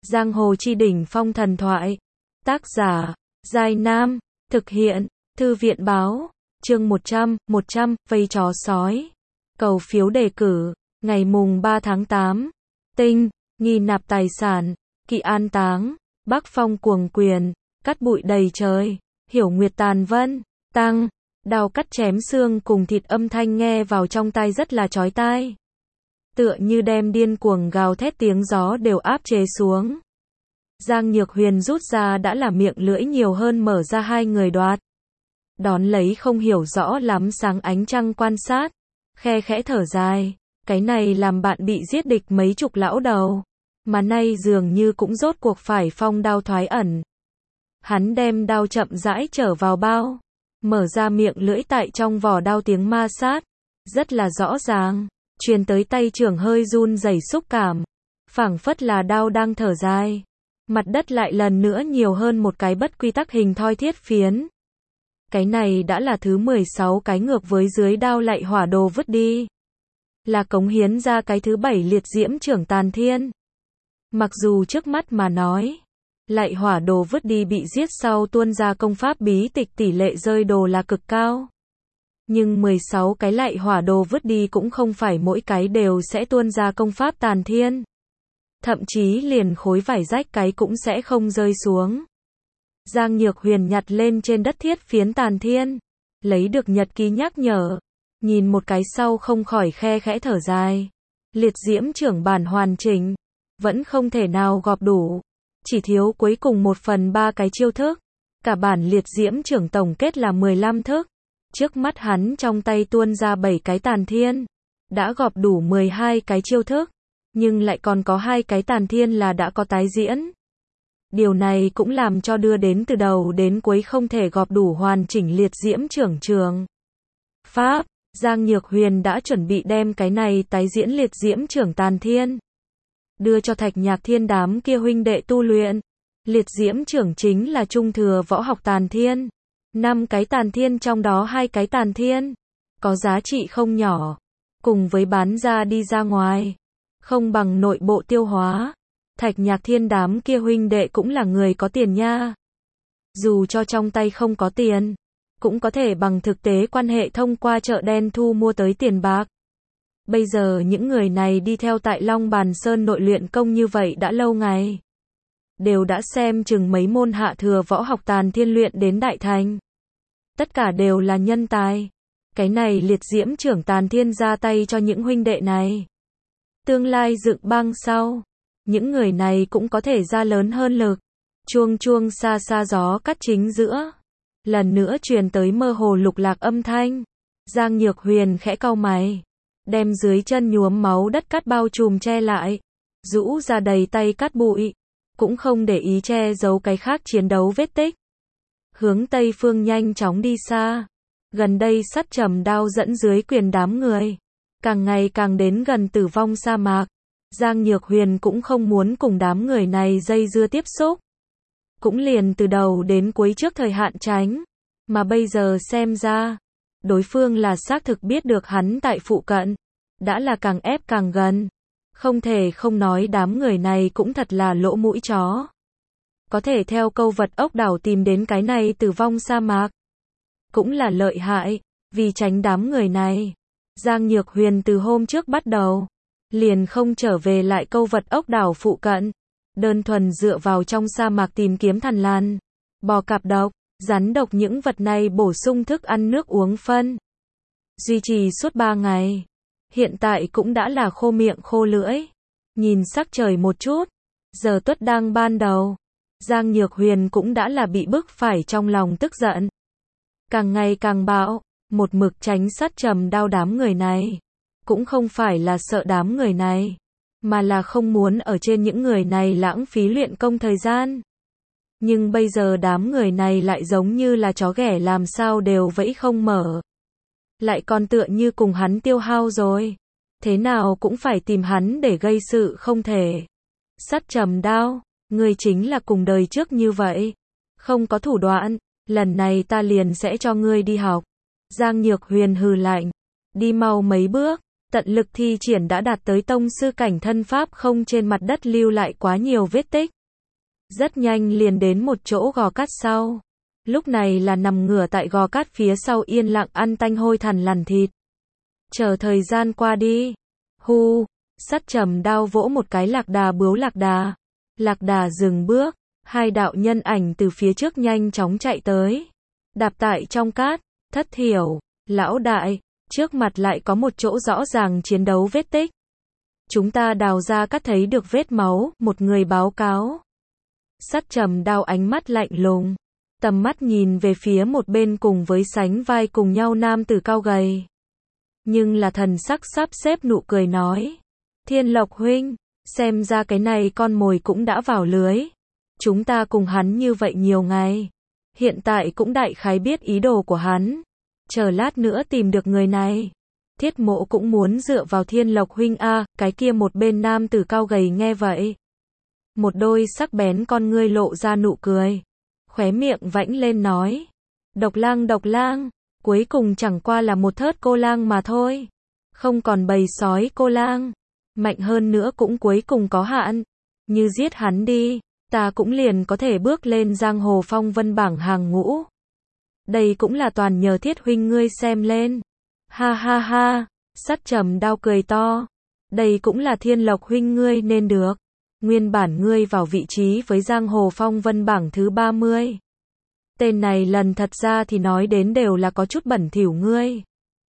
Giang hồ chi đỉnh phong thần thoại. Tác giả, Giai Nam. Thực hiện, Thư viện báo. Chương 100, vây chó sói. Cầu phiếu đề cử, ngày mùng 3 tháng 8. Tinh, nghi nạp tài sản, kỵ an táng, bắc phong cuồng quyền, cắt bụi đầy trời, hiểu nguyệt tàn vân, tăng, đao cắt chém xương cùng thịt âm thanh nghe vào trong tai rất là chói tai. Tựa như đem điên cuồng gào thét tiếng gió đều áp chế xuống. Giang Nhược Huyền rút ra đã là miệng lưỡi nhiều hơn mở ra hai người đoạt. Đón lấy không hiểu rõ lắm sáng ánh trăng quan sát, khe khẽ thở dài, cái này làm bạn bị giết địch mấy chục lão đầu, mà nay dường như cũng rốt cuộc phải phong đao thoái ẩn. Hắn đem đao chậm rãi trở vào bao, mở ra miệng lưỡi tại trong vỏ đao tiếng ma sát, rất là rõ ràng, truyền tới tay trưởng hơi run rẩy xúc cảm, phảng phất là đao đang thở dài. Mặt đất lại lần nữa nhiều hơn một cái bất quy tắc hình thoi thiết phiến. Cái này đã là thứ 16 cái ngược với dưới đao lạy hỏa đồ vứt đi. Là cống hiến ra cái thứ 7 liệt diễm trưởng tàn thiên. Mặc dù trước mắt mà nói, lạy hỏa đồ vứt đi bị giết sau tuôn ra công pháp bí tịch tỷ lệ rơi đồ là cực cao. Nhưng 16 cái lạy hỏa đồ vứt đi cũng không phải mỗi cái đều sẽ tuôn ra công pháp tàn thiên. Thậm chí liền khối vải rách cái cũng sẽ không rơi xuống. Giang Nhược Huyền nhặt lên trên đất thiết phiến tàn thiên, lấy được nhật ký nhắc nhở, nhìn một cái sau không khỏi khe khẽ thở dài. Liệt diễm trưởng bản hoàn chỉnh, vẫn không thể nào gọp đủ, chỉ thiếu cuối cùng 1/3 cái chiêu thức. Cả bản liệt diễm trưởng tổng kết là 15 thức. Trước mắt hắn trong tay tuôn ra 7 cái tàn thiên, đã gọp đủ 12 cái chiêu thức. Nhưng lại còn có 2 cái tàn thiên là đã có tái diễn. Điều này cũng làm cho đưa đến từ đầu đến cuối không thể gọp đủ hoàn chỉnh liệt diễm trưởng trường. Pháp, Giang Nhược Huyền đã chuẩn bị đem cái này tái diễn liệt diễm trưởng tàn thiên, đưa cho Thạch Nhạc Thiên đám kia huynh đệ tu luyện. Liệt diễm trưởng chính là trung thừa võ học tàn thiên. 5 cái tàn thiên trong đó 2 cái tàn thiên, có giá trị không nhỏ. Cùng với bán ra đi ra ngoài, không bằng nội bộ tiêu hóa. Thạch Nhạc Thiên đám kia huynh đệ cũng là người có tiền nha. Dù cho trong tay không có tiền, cũng có thể bằng thực tế quan hệ thông qua chợ đen thu mua tới tiền bạc. Bây giờ những người này đi theo tại Long Bàn Sơn nội luyện công như vậy đã lâu ngày. Đều đã xem chừng mấy môn hạ thừa võ học tàn thiên luyện đến đại thành. Tất cả đều là nhân tài. Cái này liệt diễm trưởng tàn thiên ra tay cho những huynh đệ này. Tương lai dựng bang sau, những người này cũng có thể ra lớn hơn lực. Chuông chuông xa xa gió cắt chính giữa. Lần nữa truyền tới mơ hồ lục lạc âm thanh. Giang Nhược Huyền khẽ cau mày, đem dưới chân nhuốm máu đất cắt bao trùm che lại, rũ ra đầy tay cắt bụi, cũng không để ý che giấu cái khác chiến đấu vết tích. Hướng tây phương nhanh chóng đi xa. Gần đây sắt trầm đao dẫn dưới quyền đám người, càng ngày càng đến gần tử vong sa mạc. Giang Nhược Huyền cũng không muốn cùng đám người này dây dưa tiếp xúc. Cũng liền từ đầu đến cuối trước thời hạn tránh. Mà bây giờ xem ra, đối phương là xác thực biết được hắn tại phụ cận. Đã là càng ép càng gần. Không thể không nói đám người này cũng thật là lỗ mũi chó. Có thể theo câu vật ốc đảo tìm đến cái này tử vong sa mạc. Cũng là lợi hại, vì tránh đám người này. Giang Nhược Huyền từ hôm trước bắt đầu, liền không trở về lại câu vật ốc đảo phụ cận. Đơn thuần dựa vào trong sa mạc tìm kiếm thằn lằn, bò cạp độc, rắn độc những vật này bổ sung thức ăn nước uống phân. Duy trì suốt 3 ngày. Hiện tại cũng đã là khô miệng khô lưỡi. Nhìn sắc trời một chút, giờ tuất đang ban đầu. Giang Nhược Huyền cũng đã là bị bức phải trong lòng tức giận. Càng ngày càng bạo, một mực tránh sát trầm đao đám người này. Cũng không phải là sợ đám người này, mà là không muốn ở trên những người này lãng phí luyện công thời gian. Nhưng bây giờ đám người này lại giống như là chó ghẻ làm sao đều vẫy không mở. Lại còn tựa như cùng hắn tiêu hao rồi. Thế nào cũng phải tìm hắn để gây sự không thể. Sắt trầm đao, ngươi chính là cùng đời trước như vậy. Không có thủ đoạn, lần này ta liền sẽ cho ngươi đi học. Giang Nhược Huyền hừ lạnh, đi mau mấy bước. Tận lực thi triển đã đạt tới tông sư cảnh thân pháp không trên mặt đất lưu lại quá nhiều vết tích. Rất nhanh liền đến một chỗ gò cát sau. Lúc này là nằm ngửa tại gò cát phía sau yên lặng ăn tanh hôi thằn lằn thịt. Chờ thời gian qua đi. Hu, Sắt Trầm Đao vỗ một cái lạc đà bướu lạc đà. Lạc đà dừng bước, hai đạo nhân ảnh từ phía trước nhanh chóng chạy tới. Đạp tại trong cát, thất thiểu, lão đại, trước mặt lại có một chỗ rõ ràng chiến đấu vết tích. Chúng ta đào ra cát thấy được vết máu, một người báo cáo. Sắt Trầm Đao ánh mắt lạnh lùng, tầm mắt nhìn về phía một bên cùng với sánh vai cùng nhau nam tử cao gầy. Nhưng là thần sắc sắp xếp nụ cười nói. Thiên Lộc huynh, xem ra cái này con mồi cũng đã vào lưới. Chúng ta cùng hắn như vậy nhiều ngày. Hiện tại cũng đại khái biết ý đồ của hắn. Chờ lát nữa tìm được người này. Thiết Mộ cũng muốn dựa vào Thiên Lộc huynh a. Cái kia một bên nam tử cao gầy nghe vậy. Một đôi sắc bén con ngươi lộ ra nụ cười. Khóe miệng vãnh lên nói. Độc lang, cuối cùng chẳng qua là một thớt cô lang mà thôi. Không còn bầy sói cô lang. Mạnh hơn nữa cũng cuối cùng có hạn. Như giết hắn đi, ta cũng liền có thể bước lên giang hồ phong vân bảng hàng ngũ. Đây cũng là toàn nhờ Thiết huynh ngươi xem lên. Ha ha ha, Sắt Trầm Đao cười to. Đây cũng là Thiên Lộc huynh ngươi nên được. Nguyên bản ngươi vào vị trí với giang hồ phong vân bảng thứ 30. Tên này lần thật ra thì nói đến đều là có chút bẩn thỉu ngươi.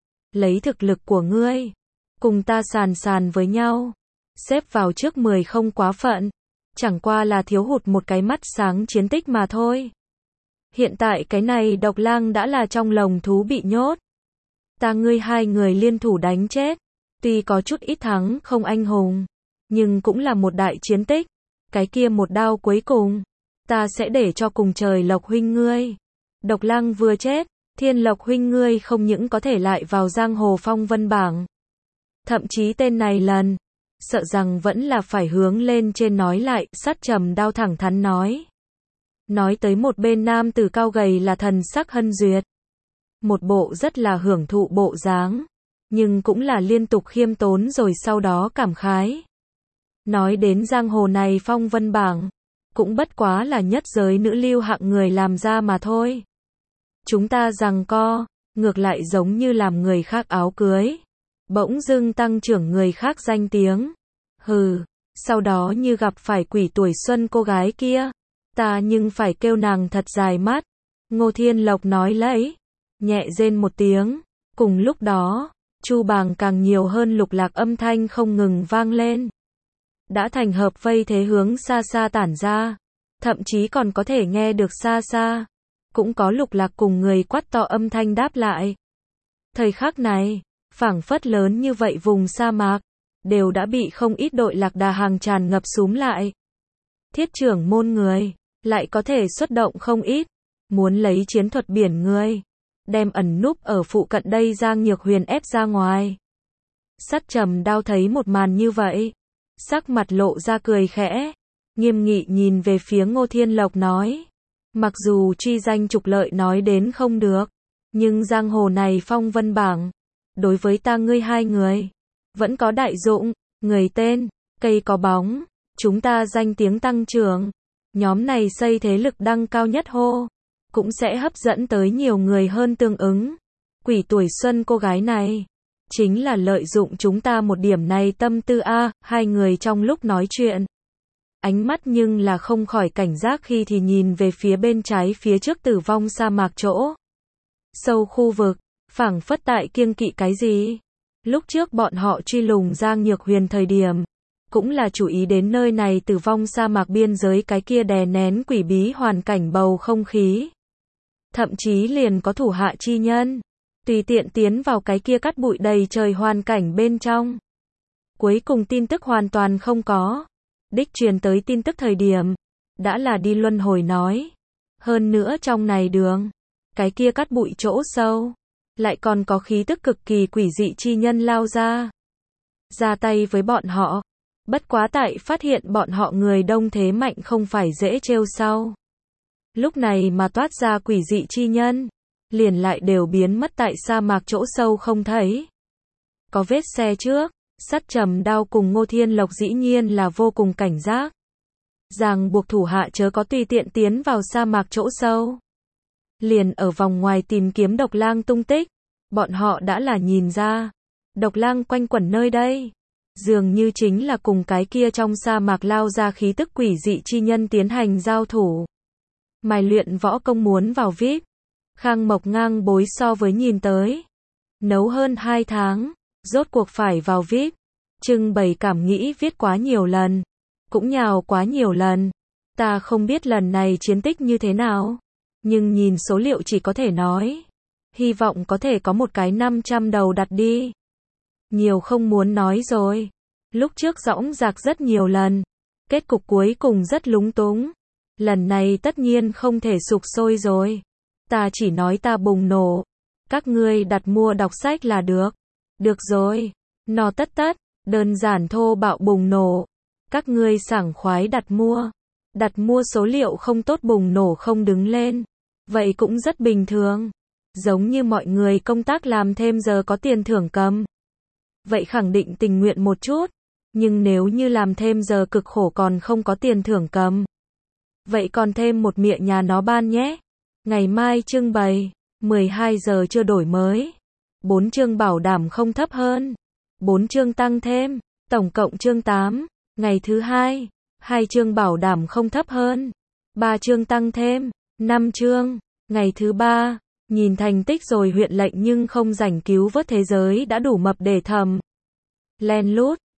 Lấy thực lực của ngươi, cùng ta sàn với nhau. Xếp vào trước 10 không quá phận. Chẳng qua là thiếu hụt một cái mắt sáng chiến tích mà thôi. Hiện tại cái này độc lang đã là trong lồng thú bị nhốt. Ta ngươi hai người liên thủ đánh chết. Tuy có chút ít thắng không anh hùng. Nhưng cũng là một đại chiến tích. Cái kia một đao cuối cùng. Ta sẽ để cho cùng trời Lộc huynh ngươi. Độc lang vừa chết. Thiên Lộc huynh ngươi không những có thể lại vào giang hồ phong vân bảng. Thậm chí tên này lần. Sợ rằng vẫn là phải hướng lên trên nói lại. Sắt Trầm Đao thẳng thắn nói. Nói tới một bên nam tử cao gầy là thần sắc hân duyệt. Một bộ rất là hưởng thụ bộ dáng. Nhưng cũng là liên tục khiêm tốn rồi sau đó cảm khái. Nói đến giang hồ này phong vân bảng. Cũng bất quá là nhất giới nữ lưu hạng người làm ra mà thôi. Chúng ta giằng co, ngược lại giống như làm người khác áo cưới. Bỗng dưng tăng trưởng người khác danh tiếng. Hừ, sau đó như gặp phải quỷ tuổi xuân cô gái kia. Ta nhưng phải kêu nàng thật dài mắt. Ngô Thiên Lộc nói lấy. Nhẹ rên một tiếng. Cùng lúc đó, chu bàng càng nhiều hơn lục lạc âm thanh không ngừng vang lên. Đã thành hợp vây thế hướng xa xa tản ra. Thậm chí còn có thể nghe được xa xa. Cũng có lục lạc cùng người quát to âm thanh đáp lại. Thời khắc này, phảng phất lớn như vậy vùng sa mạc, đều đã bị không ít đội lạc đà hàng tràn ngập súm lại. Thiết trưởng môn người, lại có thể xuất động không ít, muốn lấy chiến thuật biển người, đem ẩn núp ở phụ cận đây Giang Nhược Huyền ép ra ngoài. Sắt Trầm Đao thấy một màn như vậy, sắc mặt lộ ra cười khẽ, nghiêm nghị nhìn về phía Ngô Thiên Lộc nói. Mặc dù truy danh trục lợi nói đến không được, nhưng giang hồ này phong vân bảng, đối với ta ngươi hai người, vẫn có đại dụng, người tên, cây có bóng, chúng ta danh tiếng tăng trưởng, nhóm này xây thế lực đăng cao nhất hô, cũng sẽ hấp dẫn tới nhiều người hơn tương ứng. Quỷ tuổi xuân cô gái này, chính là lợi dụng chúng ta một điểm này tâm tư a. Hai người trong lúc nói chuyện. Ánh mắt nhưng là không khỏi cảnh giác khi thì nhìn về phía bên trái phía trước tử vong sa mạc chỗ. Sâu khu vực, phảng phất tại kiêng kỵ cái gì. Lúc trước bọn họ truy lùng Giang Nhược Huyền thời điểm, cũng là chú ý đến nơi này tử vong sa mạc biên giới cái kia đè nén quỷ bí hoàn cảnh bầu không khí. Thậm chí liền có thủ hạ chi nhân, tùy tiện tiến vào cái kia cát bụi đầy trời hoàn cảnh bên trong. Cuối cùng tin tức hoàn toàn không có. Đích truyền tới tin tức thời điểm, đã là đi luân hồi nói. Hơn nữa trong này đường, cái kia cát bụi chỗ sâu, lại còn có khí tức cực kỳ quỷ dị chi nhân lao ra. Ra tay với bọn họ. Bất quá tại phát hiện bọn họ người đông thế mạnh không phải dễ trêu sau. Lúc này mà toát ra quỷ dị chi nhân, liền lại đều biến mất tại sa mạc chỗ sâu không thấy. Có vết xe trước. Sắt Trầm Đao cùng Ngô Thiên Lộc dĩ nhiên là vô cùng cảnh giác. ràng buộc thủ hạ chớ có tùy tiện tiến vào sa mạc chỗ sâu. Liền ở vòng ngoài tìm kiếm độc lang tung tích, bọn họ đã là nhìn ra, độc lang quanh quẩn nơi đây, dường như chính là cùng cái kia trong sa mạc lao ra khí tức quỷ dị chi nhân tiến hành giao thủ. Mài luyện võ công muốn vào VIP, Khang Mộc ngang bối so với nhìn tới, nấu hơn 2 tháng, rốt cuộc phải vào VIP, trưng bày cảm nghĩ viết quá nhiều lần, cũng nhào quá nhiều lần, ta không biết lần này chiến tích như thế nào, nhưng nhìn số liệu chỉ có thể nói, hy vọng có thể có một cái 500 đầu đặt đi. Nhiều không muốn nói rồi, lúc trước dõng dạc rất nhiều lần, kết cục cuối cùng rất lúng túng, lần này tất nhiên không thể sục sôi rồi, ta chỉ nói ta bùng nổ, các ngươi đặt mua đọc sách là được, được rồi, no tất tất, đơn giản thô bạo bùng nổ, các ngươi sảng khoái đặt mua số liệu không tốt bùng nổ không đứng lên, vậy cũng rất bình thường, giống như mọi người công tác làm thêm giờ có tiền thưởng cầm. Vậy khẳng định tình nguyện một chút, nhưng nếu như làm thêm giờ cực khổ còn không có tiền thưởng cầm, vậy còn thêm một mịa nhà nó ban nhé. Ngày mai trưng bày, 12 giờ chưa đổi mới, 4 chương bảo đảm không thấp hơn, 4 chương tăng thêm, tổng cộng chương 8, ngày thứ 2, 2 chương bảo đảm không thấp hơn, 3 chương tăng thêm, 5 chương, ngày thứ 3, nhìn thành tích rồi huyện lệnh nhưng không rảnh cứu vớt thế giới đã đủ mập để thầm. Len lút,